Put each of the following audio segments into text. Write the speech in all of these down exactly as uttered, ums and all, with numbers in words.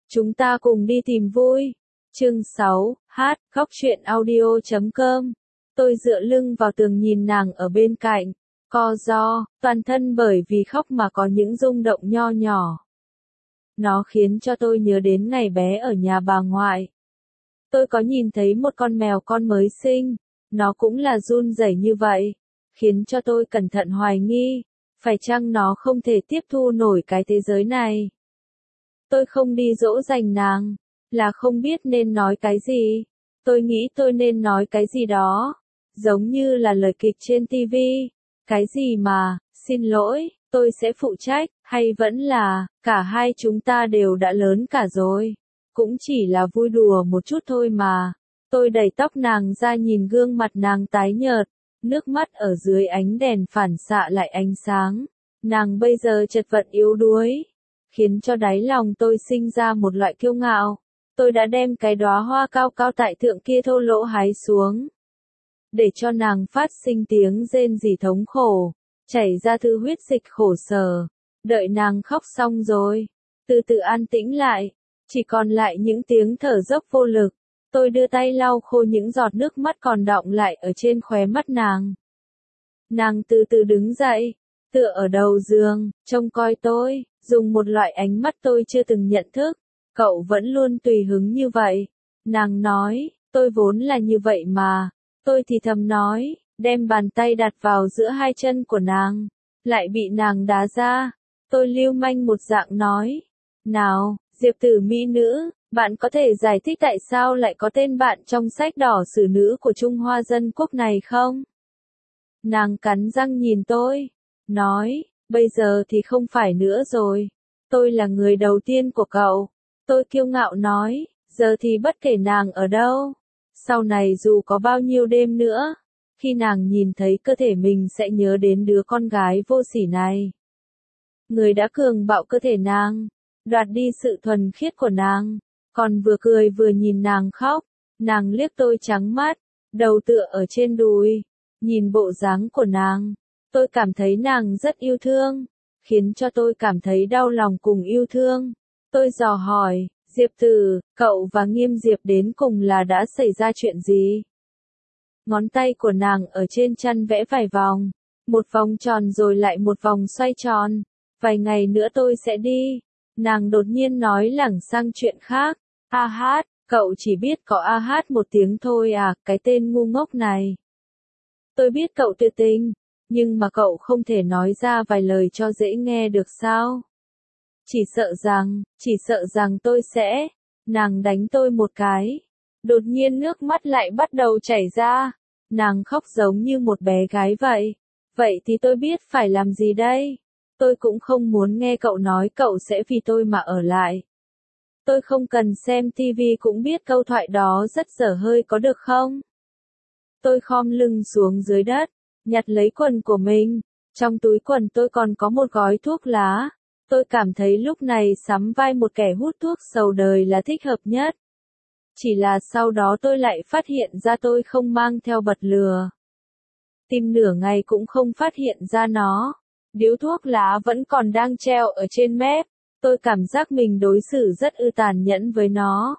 Chúng ta cùng đi tìm vui. Chương sáu, hát, khóc chuyện audio chấm com. Tôi dựa lưng vào tường nhìn nàng ở bên cạnh, co ro, toàn thân bởi vì khóc mà có những rung động nho nhỏ. Nó khiến cho tôi nhớ đến ngày bé ở nhà bà ngoại. Tôi có nhìn thấy một con mèo con mới sinh, nó cũng là run rẩy như vậy, khiến cho tôi cẩn thận hoài nghi, phải chăng nó không thể tiếp thu nổi cái thế giới này. Tôi không đi dỗ dành nàng, là không biết nên nói cái gì. Tôi nghĩ tôi nên nói cái gì đó, giống như là lời kịch trên ti vi. Cái gì mà, xin lỗi, tôi sẽ phụ trách, hay vẫn là, cả hai chúng ta đều đã lớn cả rồi. Cũng chỉ là vui đùa một chút thôi mà. Tôi đẩy tóc nàng ra nhìn gương mặt nàng tái nhợt, nước mắt ở dưới ánh đèn phản xạ lại ánh sáng. Nàng bây giờ chật vật yếu đuối, khiến cho đáy lòng tôi sinh ra một loại kiêu ngạo. Tôi đã đem cái đóa hoa cao cao tại thượng kia thô lỗ hái xuống, để cho nàng phát sinh tiếng rên rỉ thống khổ, chảy ra thứ huyết dịch khổ sở. Đợi nàng khóc xong rồi, từ từ an tĩnh lại, chỉ còn lại những tiếng thở dốc vô lực. Tôi đưa tay lau khô những giọt nước mắt còn đọng lại ở trên khóe mắt nàng. Nàng từ từ đứng dậy, tựa ở đầu giường, trông coi tôi, dùng một loại ánh mắt tôi chưa từng nhận thức. Cậu vẫn luôn tùy hứng như vậy. Nàng nói, tôi vốn là như vậy mà. Tôi thì thầm nói, đem bàn tay đặt vào giữa hai chân của nàng, lại bị nàng đá ra. Tôi lưu manh một dạng nói, nào, Diệp Tử mỹ nữ, bạn có thể giải thích tại sao lại có tên bạn trong sách đỏ sử nữ của Trung Hoa Dân Quốc này không? Nàng cắn răng nhìn tôi, nói, bây giờ thì không phải nữa rồi. Tôi là người đầu tiên của cậu. Tôi kiêu ngạo nói, giờ thì bất kể nàng ở đâu, sau này dù có bao nhiêu đêm nữa, khi nàng nhìn thấy cơ thể mình sẽ nhớ đến đứa con gái vô sỉ này. Người đã cường bạo cơ thể nàng, đoạt đi sự thuần khiết của nàng, còn vừa cười vừa nhìn nàng khóc. Nàng liếc tôi trắng mắt, đầu tựa ở trên đùi, nhìn bộ dáng của nàng, tôi cảm thấy nàng rất yêu thương, khiến cho tôi cảm thấy đau lòng cùng yêu thương. Tôi dò hỏi, Diệp Tử, cậu và Nghiêm Diệp đến cùng là đã xảy ra chuyện gì? Ngón tay của nàng ở trên chăn vẽ vài vòng, một vòng tròn rồi lại một vòng xoay tròn. Vài ngày nữa tôi sẽ đi. Nàng đột nhiên nói lảng sang chuyện khác. A hát, cậu chỉ biết có A hát một tiếng thôi à, cái tên ngu ngốc này. Tôi biết cậu tuyệt tình, nhưng mà cậu không thể nói ra vài lời cho dễ nghe được sao? Chỉ sợ rằng, chỉ sợ rằng tôi sẽ, nàng đánh tôi một cái. Đột nhiên nước mắt lại bắt đầu chảy ra, nàng khóc giống như một bé gái vậy. Vậy thì tôi biết phải làm gì đây? Tôi cũng không muốn nghe cậu nói cậu sẽ vì tôi mà ở lại. Tôi không cần xem ti vi cũng biết câu thoại đó rất dở hơi có được không? Tôi khom lưng xuống dưới đất, nhặt lấy quần của mình. Trong túi quần tôi còn có một gói thuốc lá. Tôi cảm thấy lúc này sắm vai một kẻ hút thuốc sầu đời là thích hợp nhất. Chỉ là sau đó tôi lại phát hiện ra tôi không mang theo bật lửa. Tìm nửa ngày cũng không phát hiện ra nó. Điếu thuốc lá vẫn còn đang treo ở trên mép. Tôi cảm giác mình đối xử rất ư tàn nhẫn với nó.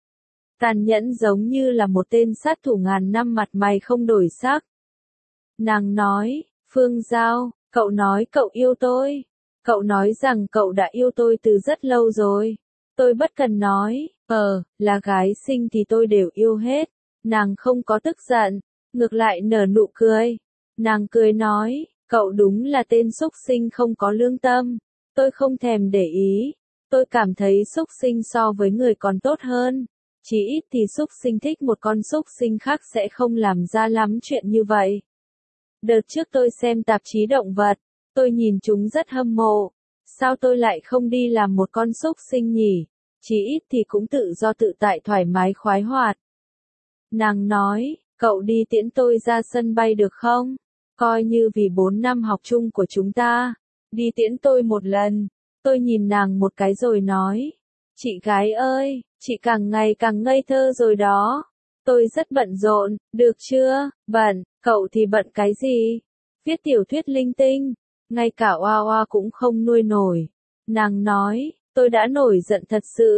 Tàn nhẫn giống như là một tên sát thủ ngàn năm mặt mày không đổi sắc. Nàng nói, Phương Giao, cậu nói cậu yêu tôi. Cậu nói rằng cậu đã yêu tôi từ rất lâu rồi. Tôi bất cần nói, ờ, là gái xinh thì tôi đều yêu hết. Nàng không có tức giận, ngược lại nở nụ cười. Nàng cười nói, cậu đúng là tên xúc sinh không có lương tâm. Tôi không thèm để ý. Tôi cảm thấy xúc sinh so với người còn tốt hơn. Chỉ ít thì xúc sinh thích một con xúc sinh khác sẽ không làm ra lắm chuyện như vậy. Đợt trước tôi xem tạp chí động vật. Tôi nhìn chúng rất hâm mộ. Sao tôi lại không đi làm một con xúc sinh nhỉ? Chỉ ít thì cũng tự do tự tại thoải mái khoái hoạt. Nàng nói, cậu đi tiễn tôi ra sân bay được không? Coi như vì bốn năm học chung của chúng ta. Đi tiễn tôi một lần. Tôi nhìn nàng một cái rồi nói. Chị gái ơi, chị càng ngày càng ngây thơ rồi đó. Tôi rất bận rộn, được chưa? Bận, cậu thì bận cái gì? Viết tiểu thuyết linh tinh. Ngay cả Oa Oa cũng không nuôi nổi. Nàng nói, tôi đã nổi giận thật sự.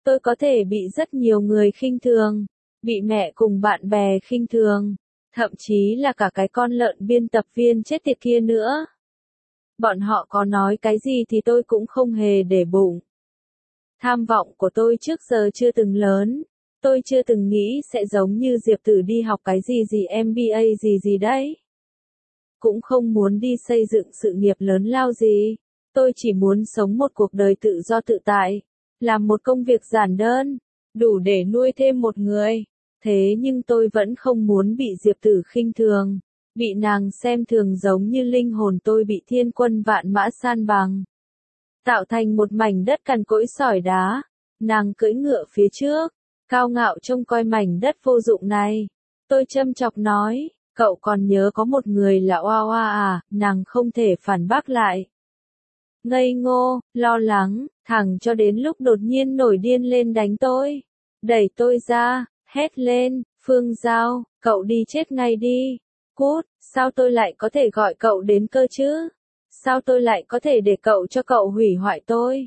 Tôi có thể bị rất nhiều người khinh thường, bị mẹ cùng bạn bè khinh thường, thậm chí là cả cái con lợn biên tập viên chết tiệt kia nữa. Bọn họ có nói cái gì thì tôi cũng không hề để bụng. Tham vọng của tôi trước giờ chưa từng lớn. Tôi chưa từng nghĩ sẽ giống như Diệp Tử đi học cái gì gì em bê a gì gì đấy. Cũng không muốn đi xây dựng sự nghiệp lớn lao gì. Tôi chỉ muốn sống một cuộc đời tự do tự tại. Làm một công việc giản đơn, đủ để nuôi thêm một người. Thế nhưng tôi vẫn không muốn bị Diệp Tử khinh thường. Bị nàng xem thường giống như linh hồn tôi bị thiên quân vạn mã san bằng. Tạo thành một mảnh đất cằn cỗi sỏi đá. Nàng cưỡi ngựa phía trước. Cao ngạo trông coi mảnh đất vô dụng này. Tôi châm chọc nói, cậu còn nhớ có một người là Oa Oa à, nàng không thể phản bác lại. Ngây ngô, lo lắng, thẳng cho đến lúc đột nhiên nổi điên lên đánh tôi. Đẩy tôi ra, hét lên, Phương Giao, cậu đi chết ngay đi. Cút, sao tôi lại có thể gọi cậu đến cơ chứ? Sao tôi lại có thể để cậu cho cậu hủy hoại tôi?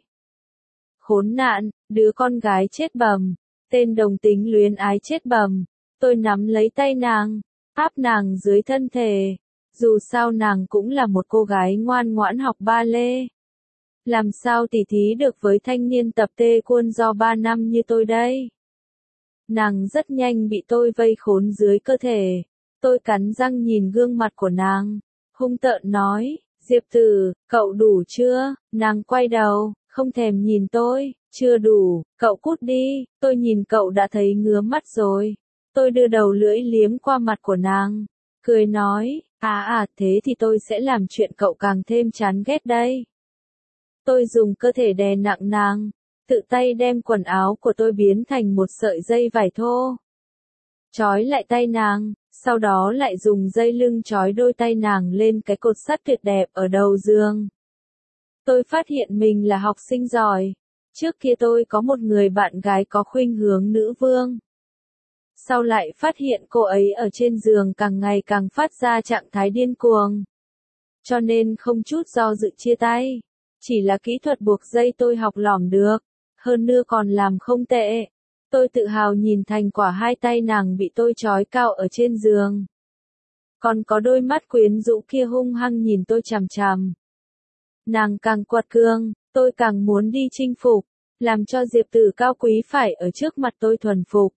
Khốn nạn, đứa con gái chết bầm. Tên đồng tính luyến ái chết bầm. Tôi nắm lấy tay nàng, áp nàng dưới thân thể. Dù sao nàng cũng là một cô gái ngoan ngoãn học ba lê. Làm sao tỉ thí được với thanh niên tập tê quân do ba năm như tôi đây? Nàng rất nhanh bị tôi vây khốn dưới cơ thể. Tôi cắn răng nhìn gương mặt của nàng, hung tợn nói, Diệp Tử, cậu đủ chưa? Nàng quay đầu, không thèm nhìn tôi, chưa đủ, cậu cút đi, tôi nhìn cậu đã thấy ngứa mắt rồi. Tôi đưa đầu lưỡi liếm qua mặt của nàng, cười nói, à à thế thì tôi sẽ làm chuyện cậu càng thêm chán ghét đây. Tôi dùng cơ thể đè nặng nàng, tự tay đem quần áo của tôi biến thành một sợi dây vải thô. Trói lại tay nàng, sau đó lại dùng dây lưng trói đôi tay nàng lên cái cột sắt tuyệt đẹp ở đầu giường. Tôi phát hiện mình là học sinh giỏi. Trước kia tôi có một người bạn gái có khuynh hướng nữ vương. Sau lại phát hiện cô ấy ở trên giường càng ngày càng phát ra trạng thái điên cuồng. Cho nên không chút do dự chia tay. Chỉ là kỹ thuật buộc dây tôi học lỏm được. Hơn nữa còn làm không tệ. Tôi tự hào nhìn thành quả hai tay nàng bị tôi trói cao ở trên giường. Còn có đôi mắt quyến rũ kia hung hăng nhìn tôi chằm chằm. Nàng càng quật cường, tôi càng muốn đi chinh phục, làm cho Diệp Tử cao quý phải ở trước mặt tôi thuần phục.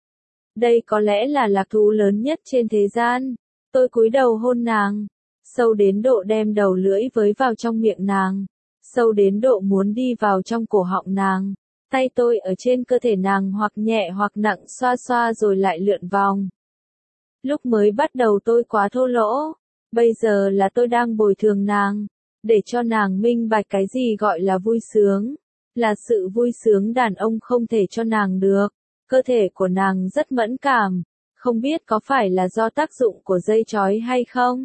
Đây có lẽ là lạc thú lớn nhất trên thế gian. Tôi cúi đầu hôn nàng, sâu đến độ đem đầu lưỡi với vào trong miệng nàng, sâu đến độ muốn đi vào trong cổ họng nàng. Tay tôi ở trên cơ thể nàng hoặc nhẹ hoặc nặng xoa xoa rồi lại lượn vòng. Lúc mới bắt đầu tôi quá thô lỗ, bây giờ là tôi đang bồi thường nàng, để cho nàng minh bạch cái gì gọi là vui sướng, là sự vui sướng đàn ông không thể cho nàng được. Cơ thể của nàng rất mẫn cảm, không biết có phải là do tác dụng của dây trói hay không?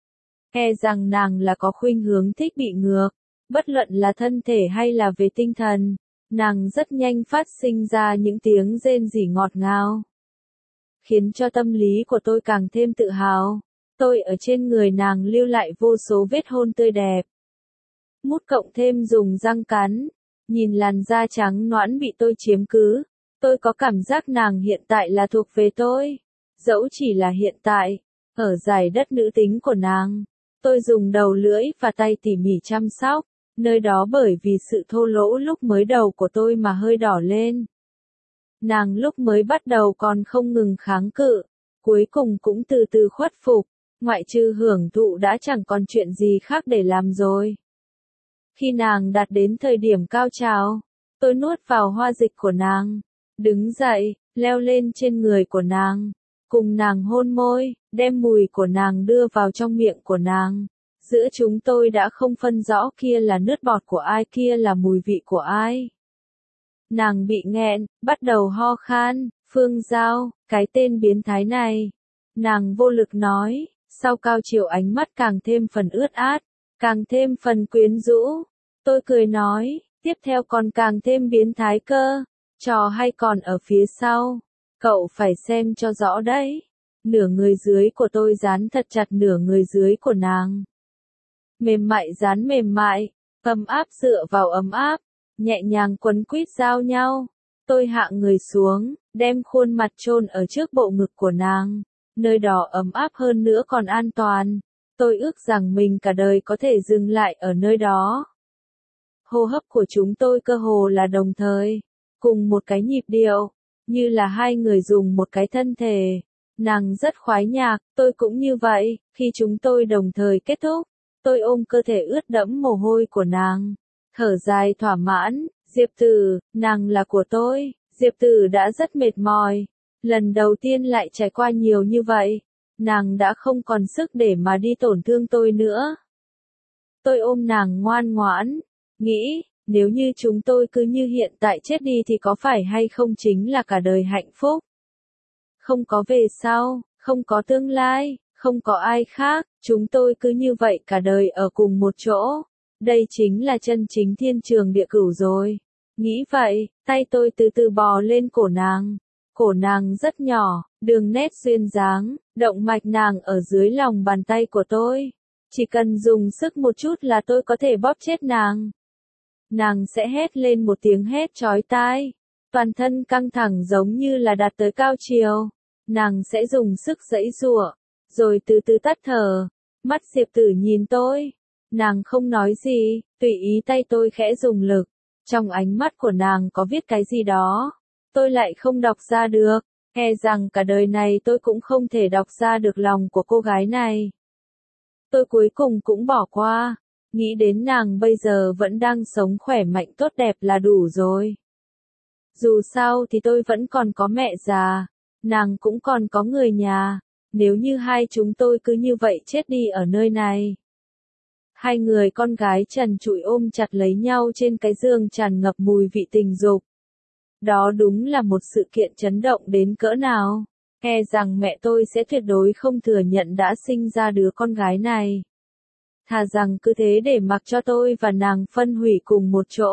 E rằng nàng là có khuynh hướng thích bị ngược, bất luận là thân thể hay là về tinh thần. Nàng rất nhanh phát sinh ra những tiếng rên rỉ ngọt ngào, khiến cho tâm lý của tôi càng thêm tự hào. Tôi ở trên người nàng lưu lại vô số vết hôn tươi đẹp. Mút cộng thêm dùng răng cắn, nhìn làn da trắng nõn bị tôi chiếm cứ. Tôi có cảm giác nàng hiện tại là thuộc về tôi. Dẫu chỉ là hiện tại, ở giải đất nữ tính của nàng, tôi dùng đầu lưỡi và tay tỉ mỉ chăm sóc. Nơi đó bởi vì sự thô lỗ lúc mới đầu của tôi mà hơi đỏ lên. Nàng lúc mới bắt đầu còn không ngừng kháng cự, cuối cùng cũng từ từ khuất phục, ngoại trừ hưởng thụ đã chẳng còn chuyện gì khác để làm rồi. Khi nàng đạt đến thời điểm cao trào, tôi nuốt vào hoa dịch của nàng, đứng dậy, leo lên trên người của nàng, cùng nàng hôn môi, đem mùi của nàng đưa vào trong miệng của nàng. Giữa chúng tôi đã không phân rõ kia là nước bọt của ai, kia là mùi vị của ai. Nàng bị nghẹn, bắt đầu ho khan, Phương Giao, cái tên biến thái này. Nàng vô lực nói, sau cao chiều ánh mắt càng thêm phần ướt át, càng thêm phần quyến rũ. Tôi cười nói, tiếp theo còn càng thêm biến thái cơ, trò hay còn ở phía sau. Cậu phải xem cho rõ đấy. Nửa người dưới của tôi dán thật chặt nửa người dưới của nàng. Mềm mại dán mềm mại, ấm áp dựa vào ấm áp, nhẹ nhàng quấn quýt giao nhau. Tôi hạ người xuống, đem khuôn mặt chôn ở trước bộ ngực của nàng. Nơi đó ấm áp hơn nữa còn an toàn. Tôi ước rằng mình cả đời có thể dừng lại ở nơi đó. Hô hấp của chúng tôi cơ hồ là đồng thời, cùng một cái nhịp điệu, như là hai người dùng một cái thân thể. Nàng rất khoái nhạc, tôi cũng như vậy, khi chúng tôi đồng thời kết thúc, tôi ôm cơ thể ướt đẫm mồ hôi của nàng, thở dài thỏa mãn. Diệp Tử, nàng là của tôi. Diệp Tử đã rất mệt mỏi, lần đầu tiên lại trải qua nhiều như vậy, nàng đã không còn sức để mà đi tổn thương tôi nữa. Tôi ôm nàng ngoan ngoãn, nghĩ, nếu như chúng tôi cứ như hiện tại chết đi thì có phải hay không chính là cả đời hạnh phúc. Không có về sau, không có tương lai, không có ai khác, chúng tôi cứ như vậy cả đời ở cùng một chỗ. Đây chính là chân chính thiên trường địa cửu rồi. Nghĩ vậy, tay tôi từ từ bò lên cổ nàng. Cổ nàng rất nhỏ, đường nét duyên dáng, động mạch nàng ở dưới lòng bàn tay của tôi. Chỉ cần dùng sức một chút là tôi có thể bóp chết nàng. Nàng sẽ hét lên một tiếng hét chói tai. Toàn thân căng thẳng giống như là đạt tới cao chiều. Nàng sẽ dùng sức giãy giụa, rồi từ từ tắt thở. Mắt Diệp Tử nhìn tôi. Nàng không nói gì, tùy ý tay tôi khẽ dùng lực. Trong ánh mắt của nàng có viết cái gì đó. Tôi lại không đọc ra được. E rằng cả đời này tôi cũng không thể đọc ra được lòng của cô gái này. Tôi cuối cùng cũng bỏ qua. Nghĩ đến nàng bây giờ vẫn đang sống khỏe mạnh tốt đẹp là đủ rồi. Dù sao thì tôi vẫn còn có mẹ già. Nàng cũng còn có người nhà. Nếu như hai chúng tôi cứ như vậy chết đi ở nơi này. Hai người con gái trần trụi ôm chặt lấy nhau trên cái giường tràn ngập mùi vị tình dục. Đó đúng là một sự kiện chấn động đến cỡ nào. E rằng mẹ tôi sẽ tuyệt đối không thừa nhận đã sinh ra đứa con gái này. Thà rằng cứ thế để mặc cho tôi và nàng phân hủy cùng một chỗ.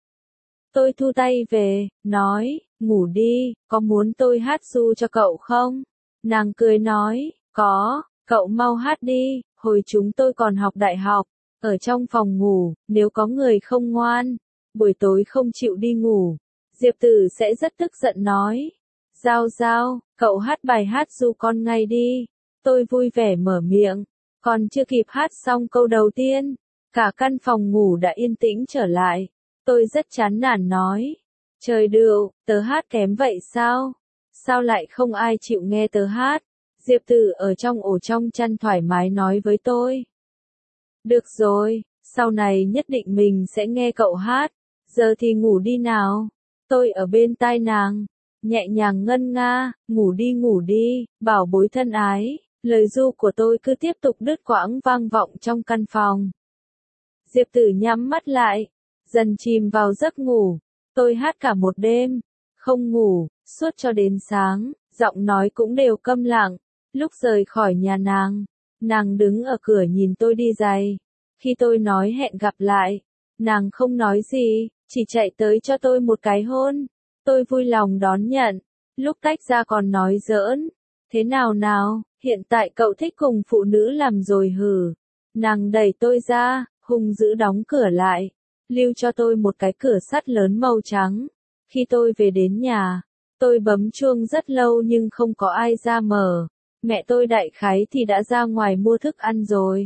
Tôi thu tay về, nói, ngủ đi, có muốn tôi hát ru cho cậu không? Nàng cười nói, có, cậu mau hát đi, hồi chúng tôi còn học đại học, ở trong phòng ngủ, nếu có người không ngoan, buổi tối không chịu đi ngủ, Diệp Tử sẽ rất tức giận nói. Giao Giao, cậu hát bài hát ru con ngay đi. Tôi vui vẻ mở miệng, còn chưa kịp hát xong câu đầu tiên, cả căn phòng ngủ đã yên tĩnh trở lại. Tôi rất chán nản nói, trời đựu, tớ hát kém vậy sao? Sao lại không ai chịu nghe tớ hát? Diệp Tử ở trong ổ trong chăn thoải mái nói với tôi. Được rồi, sau này nhất định mình sẽ nghe cậu hát, giờ thì ngủ đi nào. Tôi ở bên tai nàng, nhẹ nhàng ngân nga, ngủ đi ngủ đi, bảo bối thân ái. Lời ru của tôi cứ tiếp tục đứt quãng vang vọng trong căn phòng. Diệp Tử nhắm mắt lại, dần chìm vào giấc ngủ. Tôi hát cả một đêm, không ngủ, suốt cho đến sáng, giọng nói cũng đều câm lặng. Lúc rời khỏi nhà nàng, nàng đứng ở cửa nhìn tôi đi giày. Khi tôi nói hẹn gặp lại, nàng không nói gì, chỉ chạy tới cho tôi một cái hôn. Tôi vui lòng đón nhận, lúc tách ra còn nói giỡn. Thế nào nào, hiện tại cậu thích cùng phụ nữ làm rồi hử? Nàng đẩy tôi ra, hung dữ đóng cửa lại, lưu cho tôi một cái cửa sắt lớn màu trắng. Khi tôi về đến nhà, tôi bấm chuông rất lâu nhưng không có ai ra mở. Mẹ tôi đại khái thì đã ra ngoài mua thức ăn rồi.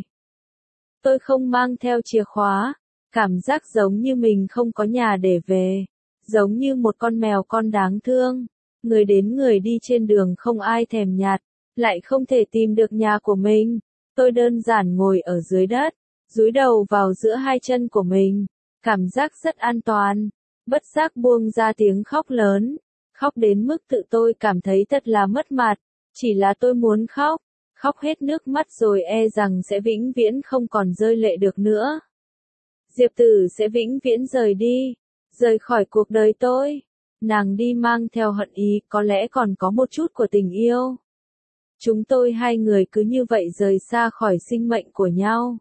Tôi không mang theo chìa khóa, cảm giác giống như mình không có nhà để về, giống như một con mèo con đáng thương. Người đến người đi trên đường không ai thèm nhặt, lại không thể tìm được nhà của mình. Tôi đơn giản ngồi ở dưới đất, dúi đầu vào giữa hai chân của mình, cảm giác rất an toàn, bất giác buông ra tiếng khóc lớn, khóc đến mức tự tôi cảm thấy thật là mất mặt, chỉ là tôi muốn khóc, khóc hết nước mắt rồi e rằng sẽ vĩnh viễn không còn rơi lệ được nữa. Diệp Tử sẽ vĩnh viễn rời đi, rời khỏi cuộc đời tôi. Nàng đi mang theo hận ý, có lẽ còn có một chút của tình yêu. Chúng tôi hai người cứ như vậy rời xa khỏi sinh mệnh của nhau.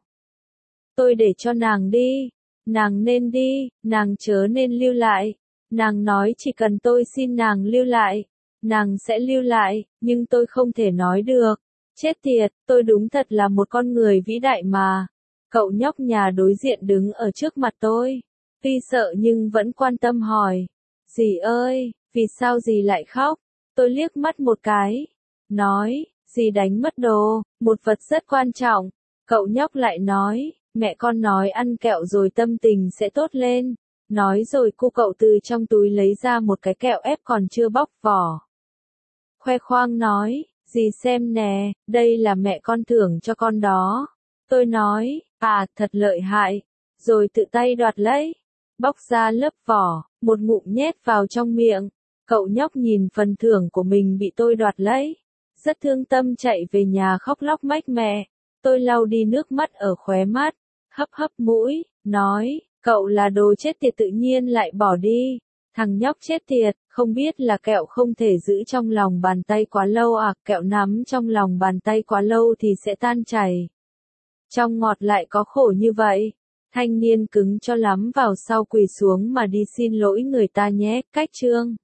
Tôi để cho nàng đi, nàng nên đi, nàng chớ nên lưu lại. Nàng nói chỉ cần tôi xin nàng lưu lại, nàng sẽ lưu lại, nhưng tôi không thể nói được. Chết tiệt, tôi đúng thật là một con người vĩ đại mà. Cậu nhóc nhà đối diện đứng ở trước mặt tôi, tuy sợ nhưng vẫn quan tâm hỏi. Dì ơi, vì sao dì lại khóc? Tôi liếc mắt một cái, nói, dì đánh mất đồ, một vật rất quan trọng. Cậu nhóc lại nói, mẹ con nói ăn kẹo rồi tâm tình sẽ tốt lên. Nói rồi cô cậu từ trong túi lấy ra một cái kẹo ép còn chưa bóc vỏ. Khoe khoang nói, dì xem nè, đây là mẹ con thưởng cho con đó. Tôi nói, à, thật lợi hại. Rồi tự tay đoạt lấy, bóc ra lớp vỏ, một ngụm nhét vào trong miệng. Cậu nhóc nhìn phần thưởng của mình bị tôi đoạt lấy, rất thương tâm chạy về nhà khóc lóc mách mẹ. Tôi lau đi nước mắt ở khóe mắt, hấp hấp mũi, nói, cậu là đồ chết tiệt tự nhiên lại bỏ đi. Thằng nhóc chết tiệt, không biết là kẹo không thể giữ trong lòng bàn tay quá lâu à, kẹo nắm trong lòng bàn tay quá lâu thì sẽ tan chảy. Trong ngọt lại có khổ như vậy. Thanh niên cứng cho lắm vào sau quỳ xuống mà đi xin lỗi người ta nhé, cách chương.